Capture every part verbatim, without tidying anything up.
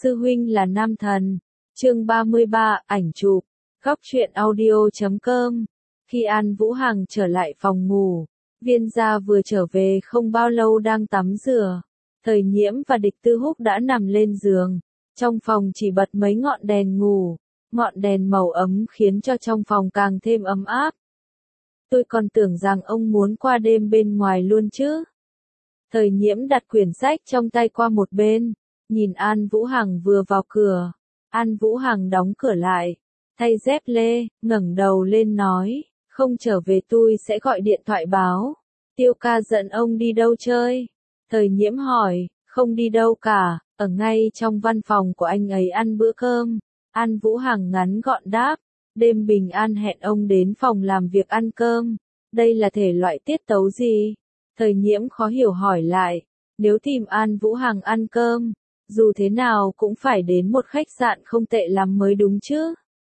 sư huynh là nam thần. Chương ba mươi ba, ảnh chụp. Góc truyện audio chấm com. Khi An Vũ Hằng trở lại phòng ngủ, Viên Gia vừa trở về không bao lâu đang tắm rửa. Thời Nhiễm và Địch Tư Húc đã nằm lên giường. Trong phòng chỉ bật mấy ngọn đèn ngủ. Ngọn đèn màu ấm khiến cho trong phòng càng thêm ấm áp. Tôi còn tưởng rằng ông muốn qua đêm bên ngoài luôn chứ. Thời Nhiễm đặt quyển sách trong tay qua một bên, nhìn An Vũ Hằng vừa vào cửa. An Vũ Hằng đóng cửa lại, thay dép lê, ngẩng đầu lên nói, không trở về tôi sẽ gọi điện thoại báo. Tiêu ca giận ông đi đâu chơi? Thời Nhiễm hỏi, không đi đâu cả, ở ngay trong văn phòng của anh ấy ăn bữa cơm. An Vũ Hằng ngắn gọn đáp, đêm bình an hẹn ông đến phòng làm việc ăn cơm. Đây là thể loại tiết tấu gì? Thời Nhiễm khó hiểu hỏi lại, nếu tìm An Vũ Hằng ăn cơm, dù thế nào cũng phải đến một khách sạn không tệ lắm mới đúng chứ.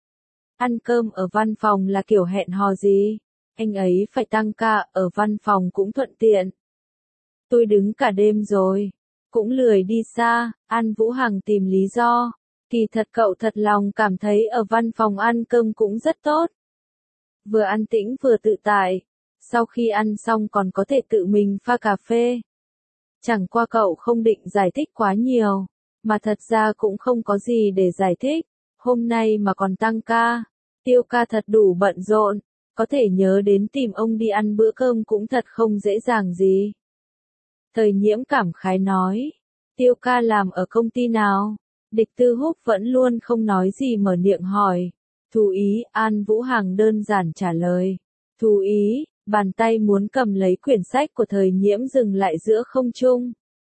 Ăn cơm ở văn phòng là kiểu hẹn hò gì? Anh ấy phải tăng ca ở văn phòng cũng thuận tiện. Tôi đứng cả đêm rồi, cũng lười đi xa. An Vũ Hằng tìm lý do. Kỳ thật cậu thật lòng cảm thấy ở văn phòng ăn cơm cũng rất tốt. Vừa an tĩnh vừa tự tại. Sau khi ăn xong còn có thể tự mình pha cà phê. Chẳng qua cậu không định giải thích quá nhiều, mà thật ra cũng không có gì để giải thích. Hôm nay mà còn tăng ca, Tiêu ca thật đủ bận rộn, có thể nhớ đến tìm ông đi ăn bữa cơm cũng thật không dễ dàng gì. Thời Nhiễm cảm khái nói, Tiêu ca làm ở công ty nào? Địch Tư Húc vẫn luôn không nói gì mở miệng hỏi. Thú ý, An Vũ Hằng đơn giản trả lời. Thú ý. Bàn tay muốn cầm lấy quyển sách của Thời Nhiễm dừng lại giữa không trung.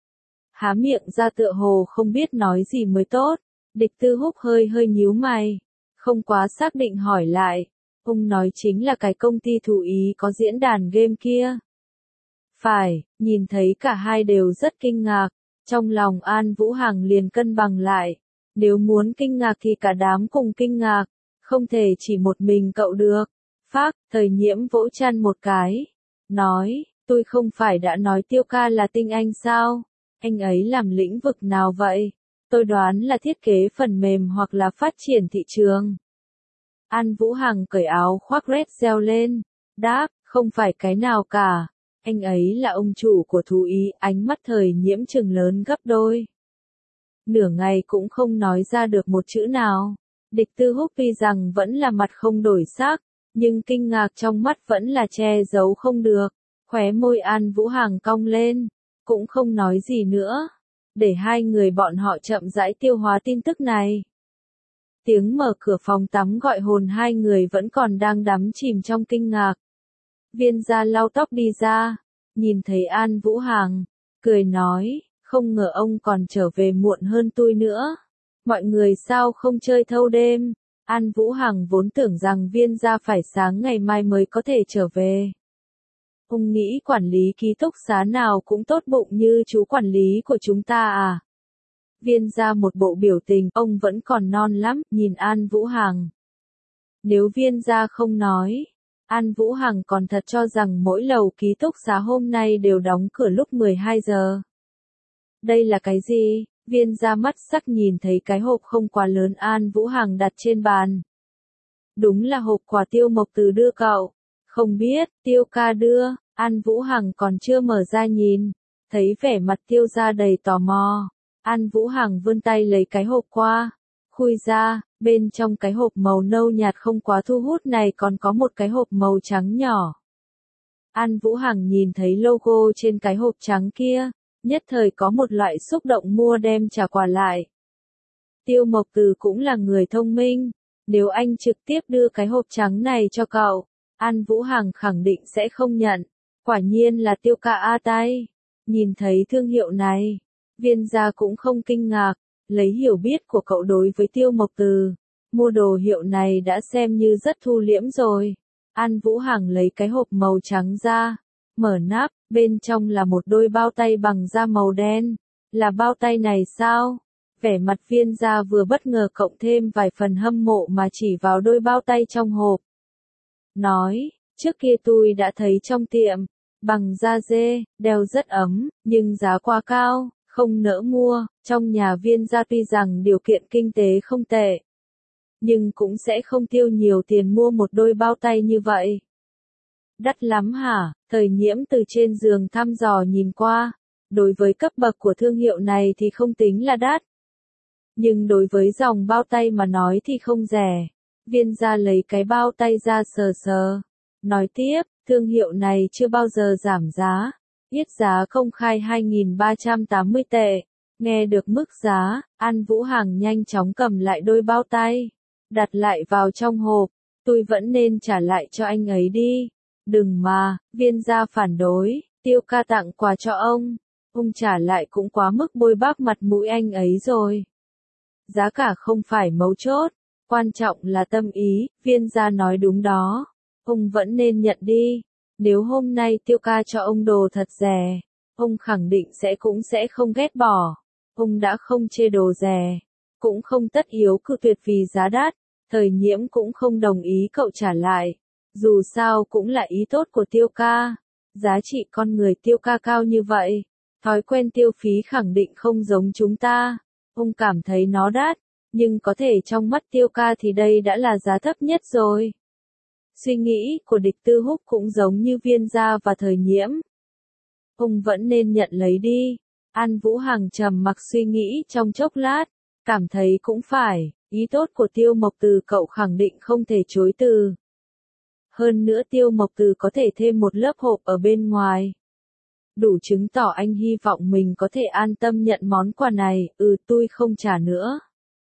Há miệng ra tựa hồ không biết nói gì mới tốt. Địch Tư Húc hơi hơi nhíu mày, không quá xác định hỏi lại. Ông nói chính là cái công ty Thú ý có diễn đàn game kia. Phải, nhìn thấy cả hai đều rất kinh ngạc. Trong lòng An Vũ Hằng liền cân bằng lại. Nếu muốn kinh ngạc thì cả đám cùng kinh ngạc, không thể chỉ một mình cậu được. Phác, Thời Nhiễm vỗ chăn một cái, nói, tôi không phải đã nói Tiêu ca là tinh anh sao? Anh ấy làm lĩnh vực nào vậy? Tôi đoán là thiết kế phần mềm hoặc là phát triển thị trường. An Vũ Hằng cởi áo khoác red reo lên, đáp, không phải cái nào cả. Anh ấy là ông chủ của Thú ý. Ánh mắt Thời Nhiễm trừng lớn gấp đôi. Nửa ngày cũng không nói ra được một chữ nào. Địch Tư Húc tuy rằng vẫn là mặt không đổi sắc, nhưng kinh ngạc trong mắt vẫn là che giấu không được. Khóe môi An Vũ Hằng cong lên, cũng không nói gì nữa, để hai người bọn họ chậm rãi tiêu hóa tin tức này. Tiếng mở cửa phòng tắm gọi hồn hai người vẫn còn đang đắm chìm trong kinh ngạc. Viên Gia lau tóc đi ra, nhìn thấy An Vũ Hằng, cười nói, không ngờ ông còn trở về muộn hơn tôi nữa. Mọi người sao không chơi thâu đêm? An Vũ Hằng vốn tưởng rằng Viên Gia phải sáng ngày mai mới có thể trở về. Ông nghĩ quản lý ký túc xá nào cũng tốt bụng như chú quản lý của chúng ta à? Viên Gia một bộ biểu tình, ông vẫn còn non lắm, nhìn An Vũ Hằng. Nếu Viên Gia không nói, An Vũ Hằng còn thật cho rằng mỗi lầu ký túc xá hôm nay đều đóng cửa lúc mười hai giờ. Đây là cái gì? Viên Gia mắt sắc nhìn thấy cái hộp không quá lớn An Vũ Hằng đặt trên bàn. Đúng là hộp quà Tiêu Mộc Từ đưa cậu. Không biết, Tiêu ca đưa. An Vũ Hằng còn chưa mở ra nhìn, thấy vẻ mặt Tiêu Gia đầy tò mò. An Vũ Hằng vươn tay lấy cái hộp qua, khui ra, bên trong cái hộp màu nâu nhạt không quá thu hút này còn có một cái hộp màu trắng nhỏ. An Vũ Hằng nhìn thấy logo trên cái hộp trắng kia, nhất thời có một loại xúc động mua đem trả quà lại. Tiêu Mộc Từ cũng là người thông minh, nếu anh trực tiếp đưa cái hộp trắng này cho cậu, An Vũ Hằng khẳng định sẽ không nhận. Quả nhiên là Tiêu ca A tay. Nhìn thấy thương hiệu này, Viên Gia cũng không kinh ngạc, lấy hiểu biết của cậu đối với Tiêu Mộc Từ, mua đồ hiệu này đã xem như rất thu liễm rồi. An Vũ Hằng lấy cái hộp màu trắng ra, mở nắp, bên trong là một đôi bao tay bằng da màu đen. Là bao tay này sao? Vẻ mặt Viên Gia vừa bất ngờ cộng thêm vài phần hâm mộ mà chỉ vào đôi bao tay trong hộp. Nói, trước kia tôi đã thấy trong tiệm, bằng da dê, đeo rất ấm, nhưng giá quá cao, không nỡ mua, trong nhà Viên gia tuy rằng điều kiện kinh tế không tệ, nhưng cũng sẽ không tiêu nhiều tiền mua một đôi bao tay như vậy. Đắt lắm hả? Thời Nhiễm từ trên giường thăm dò nhìn qua, đối với cấp bậc của thương hiệu này thì không tính là đắt. Nhưng đối với dòng bao tay mà nói thì không rẻ. Viên gia lấy cái bao tay ra sờ sờ. Nói tiếp, thương hiệu này chưa bao giờ giảm giá. Yết giá công khai hai nghìn ba trăm tám mươi tệ. Nghe được mức giá, An Vũ Hằng nhanh chóng cầm lại đôi bao tay. Đặt lại vào trong hộp. Tôi vẫn nên trả lại cho anh ấy đi. Đừng mà, Viên gia phản đối. Tiêu ca tặng quà cho ông. Ông trả lại cũng quá mức bôi bác mặt mũi anh ấy rồi. Giá cả không phải mấu chốt. Quan trọng là tâm ý, Viên gia nói đúng đó. Ông vẫn nên nhận đi. Nếu hôm nay Tiêu ca cho ông đồ thật rẻ, ông khẳng định sẽ cũng sẽ không ghét bỏ. Ông đã không chê đồ rẻ, cũng không tất yếu cự tuyệt vì giá đắt. Thời Nhiễm cũng không đồng ý cậu trả lại. Dù sao cũng là ý tốt của Tiêu ca. Giá trị con người Tiêu ca cao như vậy. Thói quen tiêu phí khẳng định không giống chúng ta. Ông cảm thấy nó đắt, nhưng có thể trong mắt Tiêu ca thì đây đã là giá thấp nhất rồi. Suy nghĩ của Địch Tư Húc cũng giống như Viên gia và Thời Nhiễm. Ông vẫn nên nhận lấy đi. An Vũ Hằng trầm mặc suy nghĩ trong chốc lát, cảm thấy cũng phải, ý tốt của Tiêu Mộc Từ cậu khẳng định không thể chối từ. Hơn nữa Tiêu Mộc Từ có thể thêm một lớp hộp ở bên ngoài. Đủ chứng tỏ anh hy vọng mình có thể an tâm nhận món quà này, ừ tôi không trả nữa.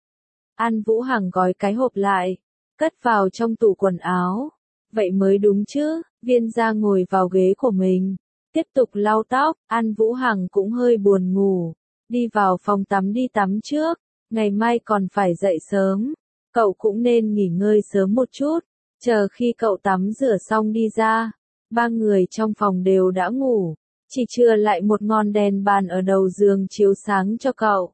An Vũ Hằng gói cái hộp lại, cất vào trong tủ quần áo. Vậy mới đúng chứ, Viên gia ngồi vào ghế của mình, tiếp tục lau tóc, An Vũ Hằng cũng hơi buồn ngủ, đi vào phòng tắm đi tắm trước, ngày mai còn phải dậy sớm, cậu cũng nên nghỉ ngơi sớm một chút, chờ khi cậu tắm rửa xong đi ra, ba người trong phòng đều đã ngủ, chỉ chừa lại một ngọn đèn bàn ở đầu giường chiếu sáng cho cậu.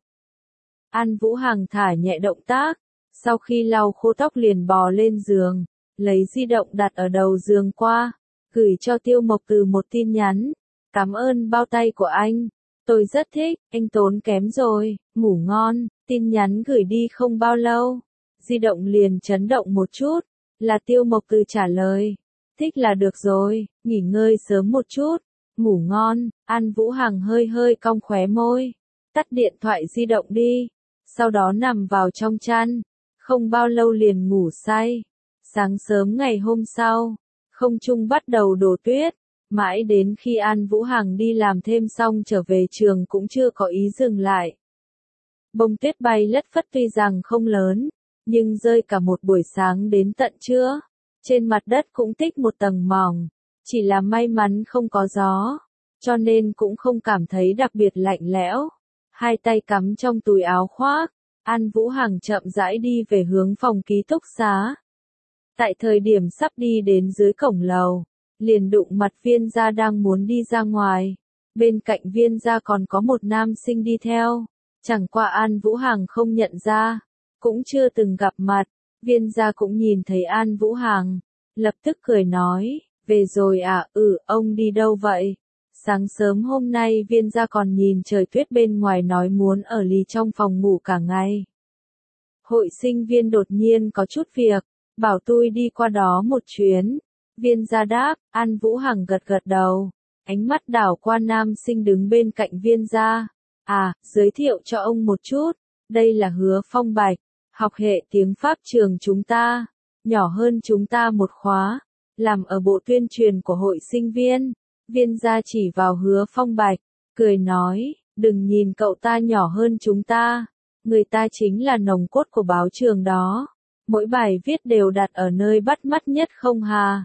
An Vũ Hằng thả nhẹ động tác, sau khi lau khô tóc liền bò lên giường, lấy di động đặt ở đầu giường qua, gửi cho Tiêu Mộc Từ một tin nhắn. Cảm ơn bao tay của anh, tôi rất thích, anh tốn kém rồi, ngủ ngon. Tin nhắn gửi đi không bao lâu, di động liền chấn động một chút, là Tiêu Mộc Từ trả lời. Thích là được rồi, nghỉ ngơi sớm một chút, ngủ ngon. An Vũ Hằng hơi hơi cong khóe môi, tắt điện thoại di động đi, sau đó nằm vào trong chăn, không bao lâu liền ngủ say. Sáng sớm ngày hôm sau, không trung bắt đầu đổ tuyết, mãi đến khi An Vũ Hằng đi làm thêm xong trở về trường cũng chưa có ý dừng lại. Bông tuyết bay lất phất tuy rằng không lớn, nhưng rơi cả một buổi sáng đến tận trưa, trên mặt đất cũng tích một tầng mỏng, chỉ là may mắn không có gió, cho nên cũng không cảm thấy đặc biệt lạnh lẽo. Hai tay cắm trong túi áo khoác, An Vũ Hằng chậm rãi đi về hướng phòng ký túc xá. Tại thời điểm sắp đi đến dưới cổng lầu, liền đụng mặt Viên gia đang muốn đi ra ngoài. Bên cạnh Viên gia còn có một nam sinh đi theo. Chẳng qua An Vũ Hằng không nhận ra, cũng chưa từng gặp mặt. Viên gia cũng nhìn thấy An Vũ Hằng, lập tức cười nói, về rồi à, ừ, ông đi đâu vậy? Sáng sớm hôm nay Viên gia còn nhìn trời tuyết bên ngoài nói muốn ở lì trong phòng ngủ cả ngày. Hội sinh viên đột nhiên có chút việc, bảo tôi đi qua đó một chuyến. Viên gia đáp, An Vũ Hằng gật gật đầu, ánh mắt đảo qua nam sinh đứng bên cạnh Viên gia. À, giới thiệu cho ông một chút, đây là Hứa Phong Bạch, học hệ tiếng Pháp trường chúng ta, nhỏ hơn chúng ta một khóa, làm ở bộ tuyên truyền của hội sinh viên. Viên gia chỉ vào Hứa Phong Bạch, cười nói, đừng nhìn cậu ta nhỏ hơn chúng ta, người ta chính là nòng cốt của báo trường đó, mỗi bài viết đều đặt ở nơi bắt mắt nhất không hà.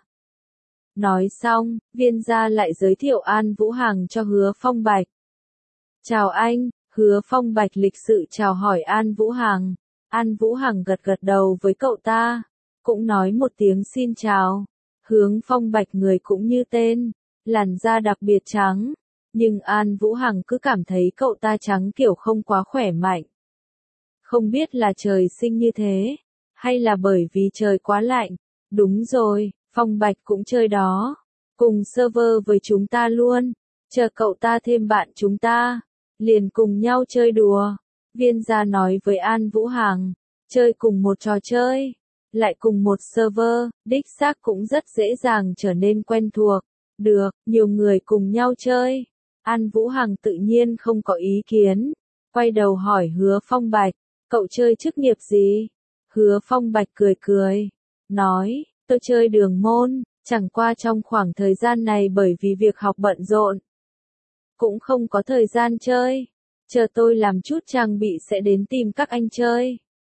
Nói xong, Viên gia lại giới thiệu An Vũ Hằng cho Hứa Phong Bạch. Chào anh, Hứa Phong Bạch lịch sự chào hỏi An Vũ Hằng. An Vũ Hằng gật gật đầu với cậu ta, cũng nói một tiếng xin chào. Hướng Phong Bạch người cũng như tên, làn da đặc biệt trắng, nhưng An Vũ Hằng cứ cảm thấy cậu ta trắng kiểu không quá khỏe mạnh. Không biết là trời sinh như thế, hay là bởi vì trời quá lạnh. Đúng rồi, Phong Bạch cũng chơi đó, cùng server với chúng ta luôn, chờ cậu ta thêm bạn chúng ta. liền cùng nhau chơi đùa. Viên gia nói với An Vũ Hằng, chơi cùng một trò chơi, lại cùng một server, đích xác cũng rất dễ dàng trở nên quen thuộc. Được, nhiều người cùng nhau chơi. An Vũ Hằng tự nhiên không có ý kiến, quay đầu hỏi Hứa Phong Bạch, cậu chơi chức nghiệp gì? Hứa Phong Bạch cười cười, nói, tôi chơi đường môn, chẳng qua trong khoảng thời gian này bởi vì việc học bận rộn, cũng không có thời gian chơi, chờ tôi làm chút trang bị sẽ đến tìm các anh chơi.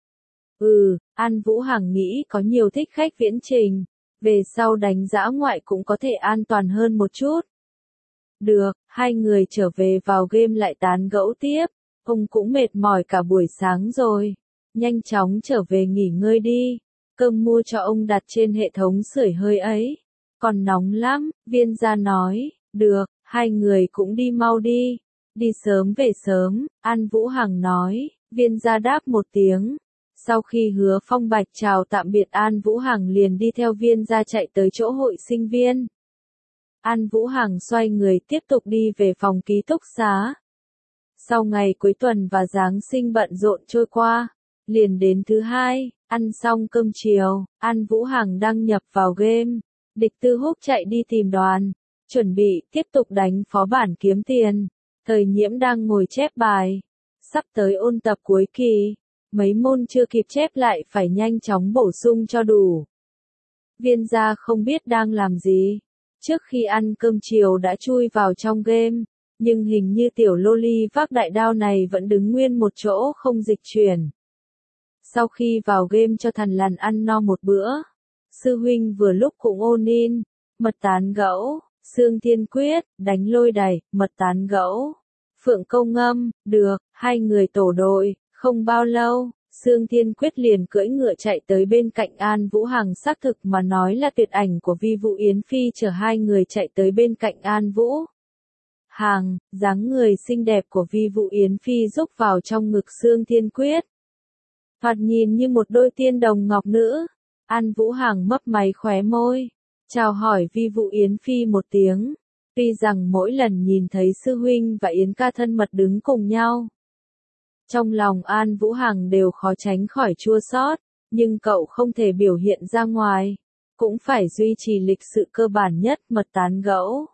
Ừ, An Vũ Hằng nghĩ có nhiều thích khách viễn trình, về sau đánh dã ngoại cũng có thể an toàn hơn một chút. Được, hai người trở về vào game lại tán gẫu tiếp, ông cũng mệt mỏi cả buổi sáng rồi, nhanh chóng trở về nghỉ ngơi đi, cơm mua cho ông đặt trên hệ thống sưởi hơi ấy, còn nóng lắm, Viên gia nói, được, hai người cũng đi mau đi, đi sớm về sớm, An Vũ Hằng nói, Viên gia đáp một tiếng. Sau khi Hứa Phong Bạch chào tạm biệt An Vũ Hằng liền đi theo Viên gia chạy tới chỗ hội sinh viên. An Vũ Hằng xoay người tiếp tục đi về phòng ký túc xá. Sau ngày cuối tuần và Giáng sinh bận rộn trôi qua, liền đến thứ hai, ăn xong cơm chiều, An Vũ Hằng đăng nhập vào game, Địch Tư Húc chạy đi tìm đoàn, chuẩn bị tiếp tục đánh phó bản kiếm tiền. Thời Nhiễm đang ngồi chép bài, sắp tới ôn tập cuối kỳ, mấy môn chưa kịp chép lại phải nhanh chóng bổ sung cho đủ. Viên gia không biết đang làm gì, trước khi ăn cơm chiều đã chui vào trong game, nhưng hình như tiểu loli vác đại đao này vẫn đứng nguyên một chỗ không dịch chuyển. Sau khi vào game cho thằn lằn ăn no một bữa, sư huynh vừa lúc cũng ôn in, mật tán gẫu, Xương Thiên Quyết, đánh lôi đẩy, mật tán gẫu, Phượng Câu Ngâm, được, hai người tổ đội, không bao lâu, Xương Thiên Quyết liền cưỡi ngựa chạy tới bên cạnh An Vũ Hằng, xác thực mà nói là tuyệt ảnh của Vi Vũ Yến Phi chở hai người chạy tới bên cạnh An Vũ Hằng, dáng người xinh đẹp của Vi Vũ Yến Phi rúc vào trong ngực Xương Thiên Quyết. Thoạt nhìn như một đôi tiên đồng ngọc nữ, An Vũ Hằng mấp máy khóe môi, chào hỏi Vi Vũ Yến Phi một tiếng, tuy rằng mỗi lần nhìn thấy sư huynh và Yến ca thân mật đứng cùng nhau, trong lòng An Vũ Hằng đều khó tránh khỏi chua xót, nhưng cậu không thể biểu hiện ra ngoài, cũng phải duy trì lịch sự cơ bản nhất, mật tán gẫu.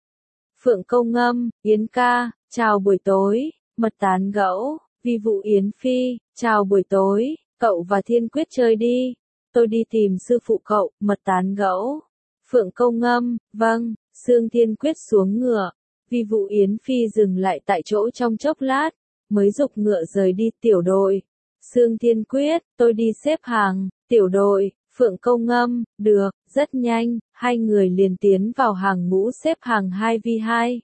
Phượng Câu Ngâm, Yến ca, chào buổi tối, mật tán gẫu, Vi Vũ Yến Phi, chào buổi tối, cậu và Thiên Quyết chơi đi, tôi đi tìm sư phụ cậu, mật tán gẫu. Phượng Câu Ngâm, vâng, Xương Thiên Quyết xuống ngựa, Vi Vũ Yến Phi dừng lại tại chỗ trong chốc lát, mới giục ngựa rời đi. Tiểu đội, Xương Thiên Quyết, tôi đi xếp hàng. Tiểu đội, Phượng Câu Ngâm, được, rất nhanh, hai người liền tiến vào hàng ngũ xếp hàng hai vi hai.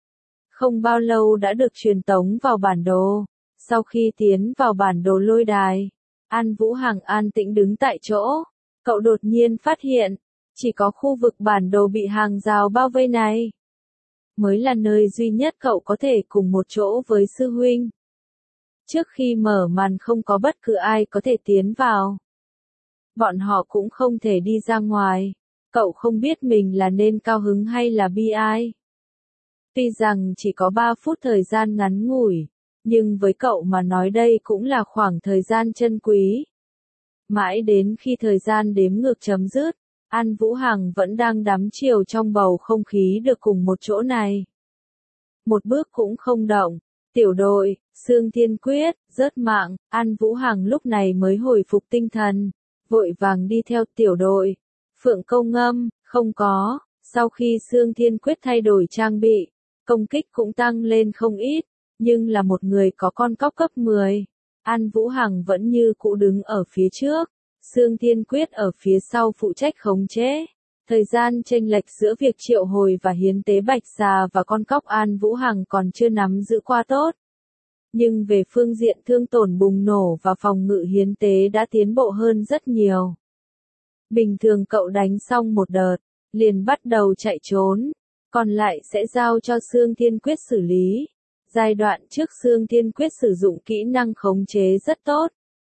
Không bao lâu đã được truyền tống vào bản đồ, sau khi tiến vào bản đồ lôi đài, An Vũ Hằng an tĩnh đứng tại chỗ, cậu đột nhiên phát hiện, chỉ có khu vực bản đồ bị hàng rào bao vây này mới là nơi duy nhất cậu có thể cùng một chỗ với sư huynh. Trước khi mở màn không có bất cứ ai có thể tiến vào. Bọn họ cũng không thể đi ra ngoài. Cậu không biết mình là nên cao hứng hay là bi ai. Tuy rằng chỉ có ba phút thời gian ngắn ngủi, nhưng với cậu mà nói đây cũng là khoảng thời gian chân quý. Mãi đến khi thời gian đếm ngược chấm dứt, An Vũ Hằng vẫn đang đắm chiều trong bầu không khí được cùng một chỗ này. Một bước cũng không động. Tiểu đội, Xương Thiên Quyết, rớt mạng, An Vũ Hằng lúc này mới hồi phục tinh thần, vội vàng đi theo. Tiểu đội, Phượng Câu Ngâm, không có, sau khi Xương Thiên Quyết thay đổi trang bị, công kích cũng tăng lên không ít, nhưng là một người có con cóc cấp mười. An Vũ Hằng vẫn như cũ đứng ở phía trước, Xương Thiên Quyết ở phía sau phụ trách khống chế. Thời gian chênh lệch giữa việc triệu hồi và hiến tế bạch xà và con cóc An Vũ Hằng còn chưa nắm giữ qua tốt. Nhưng về phương diện thương tổn bùng nổ và phòng ngự hiến tế đã tiến bộ hơn rất nhiều. Bình thường cậu đánh xong một đợt, liền bắt đầu chạy trốn, còn lại sẽ giao cho Xương Thiên Quyết xử lý. Giai đoạn trước Xương Thiên Quyết sử dụng kỹ năng khống chế rất tốt.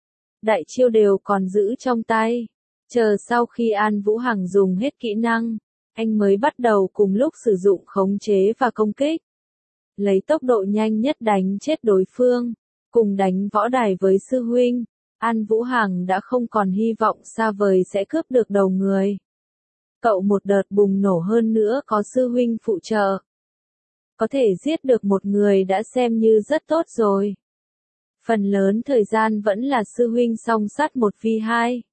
Đại chiêu đều còn giữ trong tay. Chờ sau khi An Vũ Hằng dùng hết kỹ năng, anh mới bắt đầu cùng lúc sử dụng khống chế và công kích. lấy tốc độ nhanh nhất đánh chết đối phương, cùng đánh võ đài với sư huynh, An Vũ Hằng đã không còn hy vọng xa vời sẽ cướp được đầu người. Cậu một đợt bùng nổ hơn nữa có sư huynh phụ trợ. Có thể giết được một người đã xem như rất tốt rồi. Phần lớn thời gian vẫn là sư huynh song sát một vi hai.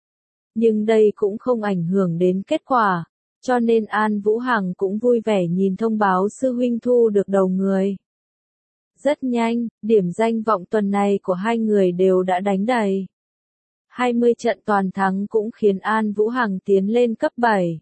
Nhưng đây cũng không ảnh hưởng đến kết quả, cho nên An Vũ Hằng cũng vui vẻ nhìn thông báo sư huynh thu được đầu người. Rất nhanh, điểm danh vọng tuần này của hai người đều đã đánh đầy. hai mươi trận toàn thắng cũng khiến An Vũ Hằng tiến lên cấp bảy.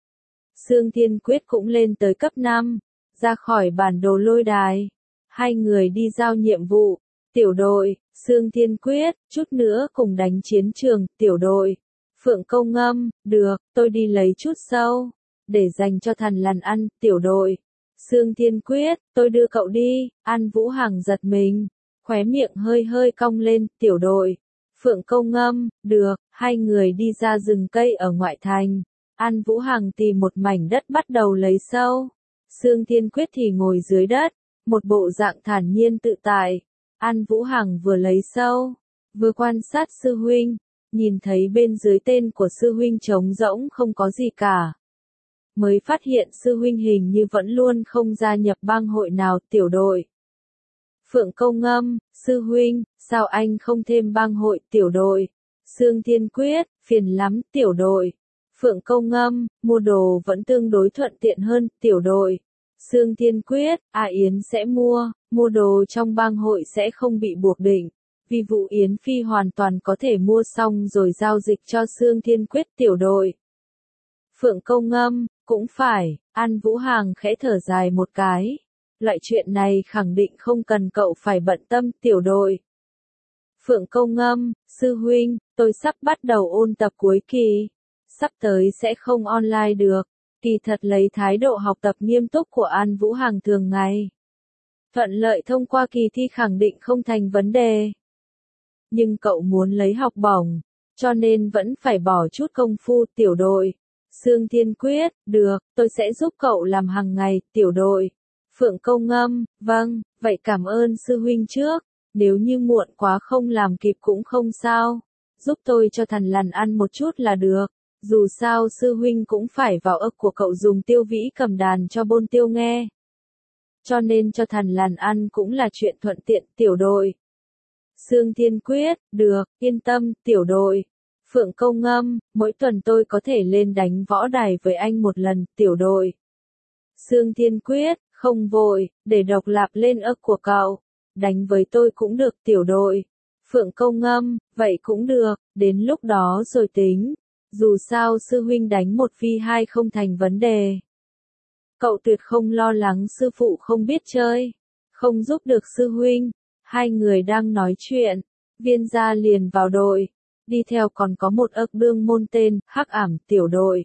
Sương Thiên Quyết cũng lên tới cấp năm, ra khỏi bản đồ lôi đài. Hai người đi giao nhiệm vụ, tiểu đội, Sương Thiên Quyết, chút nữa cùng đánh chiến trường, tiểu đội. Phượng Câu Ngâm, được, tôi đi lấy chút sâu, để dành cho thằn lằn ăn, tiểu đội. Sương Thiên Quyết, tôi đưa cậu đi, An Vũ Hằng giật mình, khóe miệng hơi hơi cong lên, tiểu đội. Phượng Câu Ngâm, được, hai người đi ra rừng cây ở ngoại thành. An Vũ Hằng tìm một mảnh đất bắt đầu lấy sâu. Sương Thiên Quyết thì ngồi dưới đất, một bộ dạng thản nhiên tự tại. An Vũ Hằng vừa lấy sâu, vừa quan sát sư huynh, nhìn thấy bên dưới tên của sư huynh trống rỗng không có gì cả. Mới phát hiện sư huynh hình như vẫn luôn không gia nhập bang hội nào, tiểu đội. Phượng Câu Ngâm, sư huynh, sao anh không thêm bang hội, tiểu đội? Sương Thiên Quyết, phiền lắm, tiểu đội. Phượng Câu Ngâm, mua đồ vẫn tương đối thuận tiện hơn, tiểu đội. Sương Thiên Quyết, A Yến sẽ mua, mua đồ trong bang hội sẽ không bị buộc định. Vì vụ Yến Phi hoàn toàn có thể mua xong rồi giao dịch cho Sương Thiên Quyết, tiểu đội. Phượng Câu Ngâm, cũng phải, An Vũ Hằng khẽ thở dài một cái. Loại chuyện này khẳng định không cần cậu phải bận tâm, tiểu đội. Phượng Câu Ngâm, sư huynh, tôi sắp bắt đầu ôn tập cuối kỳ. Sắp tới sẽ không online được. Kỳ thật lấy thái độ học tập nghiêm túc của An Vũ Hằng thường ngày. Thuận lợi thông qua kỳ thi khẳng định không thành vấn đề. Nhưng cậu muốn lấy học bổng, cho nên vẫn phải bỏ chút công phu, tiểu đội. Sương Thiên Quyết, được, tôi sẽ giúp cậu làm hàng ngày, tiểu đội. Phượng Câu Ngâm, vâng, vậy cảm ơn sư huynh trước, nếu như muộn quá không làm kịp cũng không sao. Giúp tôi cho thằn lằn ăn một chút là được, dù sao sư huynh cũng phải vào ức của cậu dùng tiêu vĩ cầm đàn cho bôn tiêu nghe. Cho nên cho thằn lằn ăn cũng là chuyện thuận tiện, tiểu đội. Sương Thiên Quyết, được, yên tâm, tiểu đội. Phượng Câu Ngâm, mỗi tuần tôi có thể lên đánh võ đài với anh một lần, tiểu đội. Sương Thiên Quyết, không vội, để độc lập lên ức của cậu. Đánh với tôi cũng được, tiểu đội. Phượng Câu Ngâm, vậy cũng được, đến lúc đó rồi tính. Dù sao sư huynh đánh một vi hai không thành vấn đề. Cậu tuyệt không lo lắng sư phụ không biết chơi, không giúp được sư huynh. Hai người đang nói chuyện, Viên gia liền vào đội. Đi theo còn có một ức đương môn tên, Hắc Ảm, tiểu đội.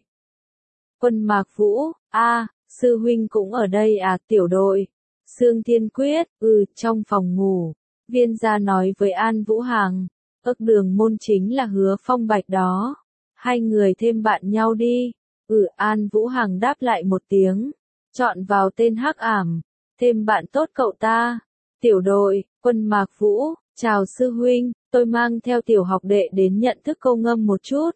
Quân Mạc Vũ, a, à, sư huynh cũng ở đây à, tiểu đội. Sương Thiên Quyết, ừ, trong phòng ngủ. Viên gia nói với An Vũ Hằng, ức đường môn chính là Hứa Phong Bạch đó. Hai người thêm bạn nhau đi. Ừ, An Vũ Hằng đáp lại một tiếng. Chọn vào tên Hắc Ảm. Thêm bạn tốt cậu ta. Tiểu đội, Quân Mạc Vũ, chào sư huynh, tôi mang theo tiểu học đệ đến nhận thức Câu Ngâm một chút.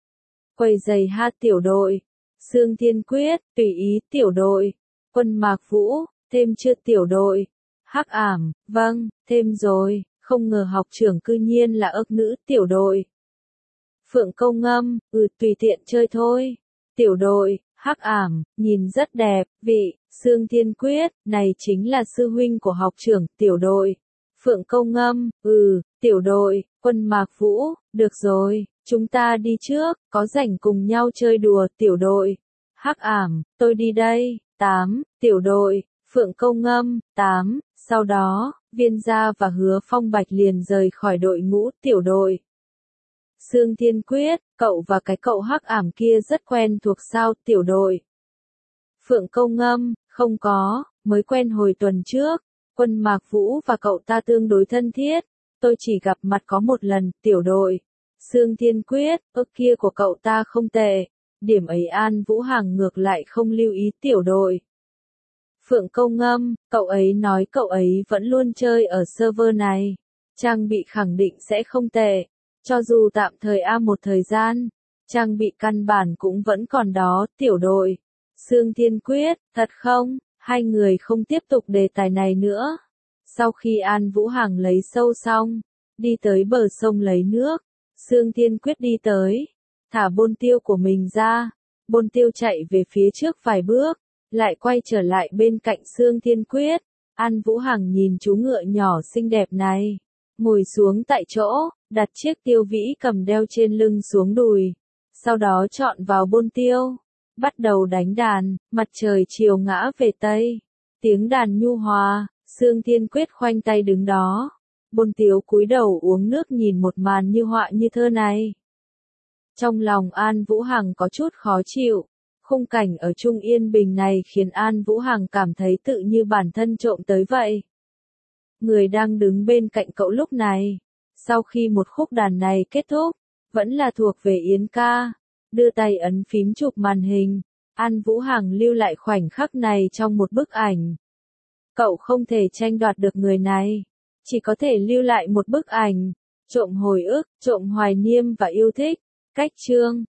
Quầy giày ha, tiểu đội. Sương Thiên Quyết, tùy ý, tiểu đội. Quân Mạc Vũ, thêm chưa, tiểu đội. Hắc Ảm, vâng, thêm rồi, không ngờ học trưởng cư nhiên là ức nữ, tiểu đội. Phượng Câu Ngâm, ừ, tùy tiện chơi thôi. Tiểu đội, Hắc Ảm, nhìn rất đẹp, vị. Sương Thiên Quyết, này chính là sư huynh của học trưởng, tiểu đội. Phượng Câu Ngâm, ừ, tiểu đội. Quân Mạc Vũ, được rồi, chúng ta đi trước, có rảnh cùng nhau chơi đùa, tiểu đội. Hắc Ảm, tôi đi đây. tám, tiểu đội. Phượng Câu Ngâm, tám, sau đó, Viên gia và Hứa Phong Bạch liền rời khỏi đội ngũ, tiểu đội. Sương Thiên Quyết, cậu và cái cậu Hắc Ảm kia rất quen thuộc sao, tiểu đội. Phượng Câu Ngâm, không có, mới quen hồi tuần trước. Quân Mạc Vũ và cậu ta tương đối thân thiết, tôi chỉ gặp mặt có một lần, tiểu đội. Sương Thiên Quyết, ức kia của cậu ta không tệ, điểm ấy An Vũ Hằng ngược lại không lưu ý, tiểu đội. Phượng Câu Ngâm, cậu ấy nói cậu ấy vẫn luôn chơi ở server này. Trang bị khẳng định sẽ không tệ. Cho dù tạm thời A một thời gian, trang bị căn bản cũng vẫn còn đó, tiểu đội. Sương Thiên Quyết, thật không? Hai người không tiếp tục đề tài này nữa. Sau khi An Vũ Hằng lấy sâu xong, đi tới bờ sông lấy nước, Sương Thiên Quyết đi tới, thả bôn tiêu của mình ra. Bôn tiêu chạy về phía trước vài bước, lại quay trở lại bên cạnh Sương Thiên Quyết. An Vũ Hằng nhìn chú ngựa nhỏ xinh đẹp này, ngồi xuống tại chỗ, đặt chiếc tiêu vĩ cầm đeo trên lưng xuống đùi, sau đó chọn vào bôn tiêu, bắt đầu đánh đàn. Mặt trời chiều ngã về tây, tiếng đàn nhu hòa. Sương Thiên Quyết khoanh tay đứng đó, bôn tiêu cúi đầu uống nước nhìn một màn như họa như thơ này. Trong lòng An Vũ Hằng có chút khó chịu, khung cảnh ở Trung Yên Bình này khiến An Vũ Hằng cảm thấy tự như bản thân trộm tới vậy. Người đang đứng bên cạnh cậu lúc này, sau khi một khúc đàn này kết thúc, vẫn là thuộc về Yến ca, đưa tay ấn phím chụp màn hình. An Vũ Hằng lưu lại khoảnh khắc này trong một bức ảnh. Cậu không thể tranh đoạt được người này, chỉ có thể lưu lại một bức ảnh, trộm hồi ức, trộm hoài niệm và yêu thích. Cách chương